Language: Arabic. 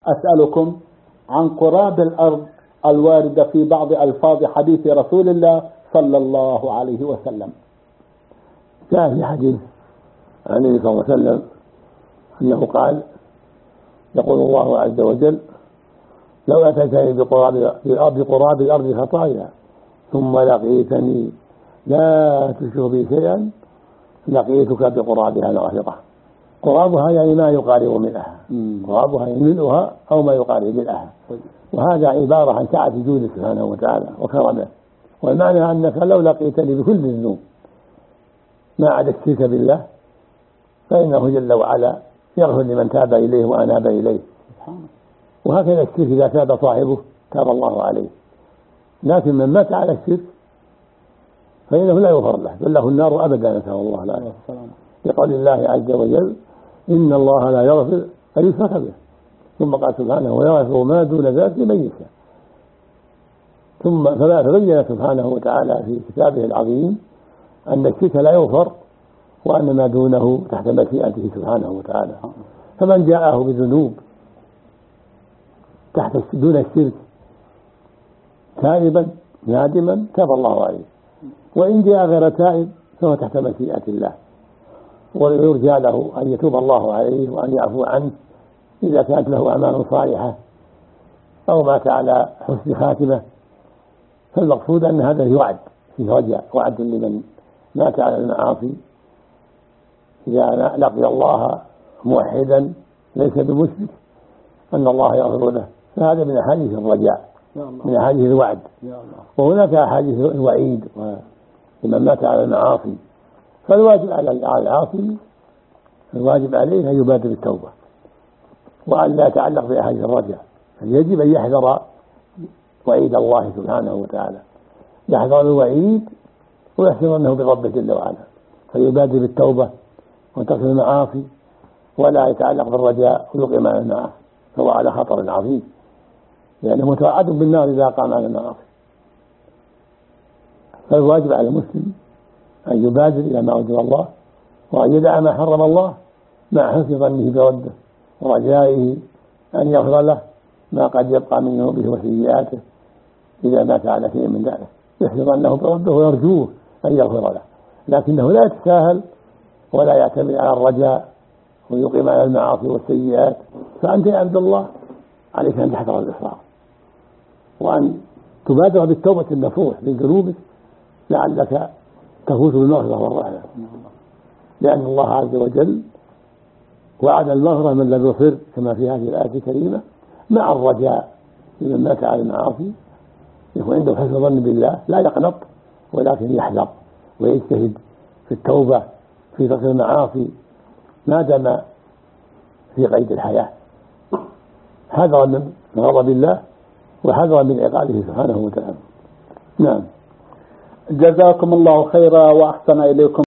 أسألكم عن قراب الأرض الواردة في بعض ألفاظ حديث رسول الله صلى الله عليه وسلم. جاء في حديث عن النبي صلى الله عليه وسلم أنه قال: يقول الله عز وجل: لو أتيتني بقراب الأرض خطايا ثم لقيتني لا تشرك بي شيئا لقيتك بقرابها مغفرة. قرابها يعني ما يقارب ملئها، قرابها يعني ملؤها أو ما يقارب ملئها، وهذا عبارة عن سعة جوده سبحانه وتعالى وكرمه. والمعنى أنك لو لقيتني بكل الذنوب ما عدا الشرك بالله فإنه جل وعلا يغفر لمن تاب إليه وأناب إليه، وهكذا الشرك إذا تاب صاحبه تاب الله عليه. لكن من مات على الشرك فإنه لا يغفر له، بل له النار أبدا، نسأل الله العافية، لقول الله عز وجل: إن الله لا يغفر أن يشرك به. ثم قال سبحانه: ويغفر ما دون ذلك لمن يشاء. ثم فبين سبحانه وتعالى في كتابه العظيم أن الشرك لا يغفر، وأن ما دونه تحت مشيئته سبحانه وتعالى. فمن جاءه بذنوب دون الشرك تائبا نادما تاب الله عليه، وإن جاء غير تائب فهو تحت مشيئة الله، ويرجى له أن يتوب الله عليه وأن يعفو عنه إذا كانت له أعمال صالحة أو مات على حسن خاتمة. فالمقصود أن هذا يوعد فيه رجاء، وعد لمن مات على المعاصي إذا لقي الله موحدا ليس بمشرك أن الله يغفر له. فهذا من أحاديث الرجاء، من أحاديث الوعد. وهناك أحاديث الوعيد لمن مات على المعاصي. فالواجب على العاصي الواجب عليه أن يبادر بالتوبة وأن لا يتعلق بأحاديث الرجاء. يجب أن يحذر وعيد الله سبحانه وتعالى، يحذر الوعيد ويحذر أنه بربه جل وعلا، فيبادر بالتوبة وترك المعاصي ولا يتعلق بالرجاء ويقيم على المعاصي، فهو على خطر عظيم، لأنه متوعد بالنار إذا قام على المعاصي. فالواجب على المسلم أن يبادر إلى ما أوجب الله، وأن يدع ما حرم الله مع حسن ظنه برده ورجائه أن يغفر له ما قد يبقى من ذنوبه وسيئاته إذا مات على شيء من ذلك. يحسن ظنه برده ويرجوه أن يغفر له، لكنه لا يتساهل ولا يعتمد على الرجاء ويقيم على المعاصي والسيئات. فأنت يا عبد الله عليك أن تحذر الإصرار وأن تبادر بالتوبة النصوح لذنوبك لعلك تفوز بالمغفرة والرحمة، لأن الله عز وجل وعد المغفرة من لم يصر كما في هذه الآية الكريمة، مع الرجاء لمن مات على المعاصي يكون عنده حسن ظن بالله، لا يقنط ولكن يحذر ويجتهد في التوبة في ترك المعاصي ما دام في قيد الحياة، حذرا من غضب الله وحذرا من عقابه سبحانه وتعالى. نعم. جزاكم الله خيرا وأحسن إليكم.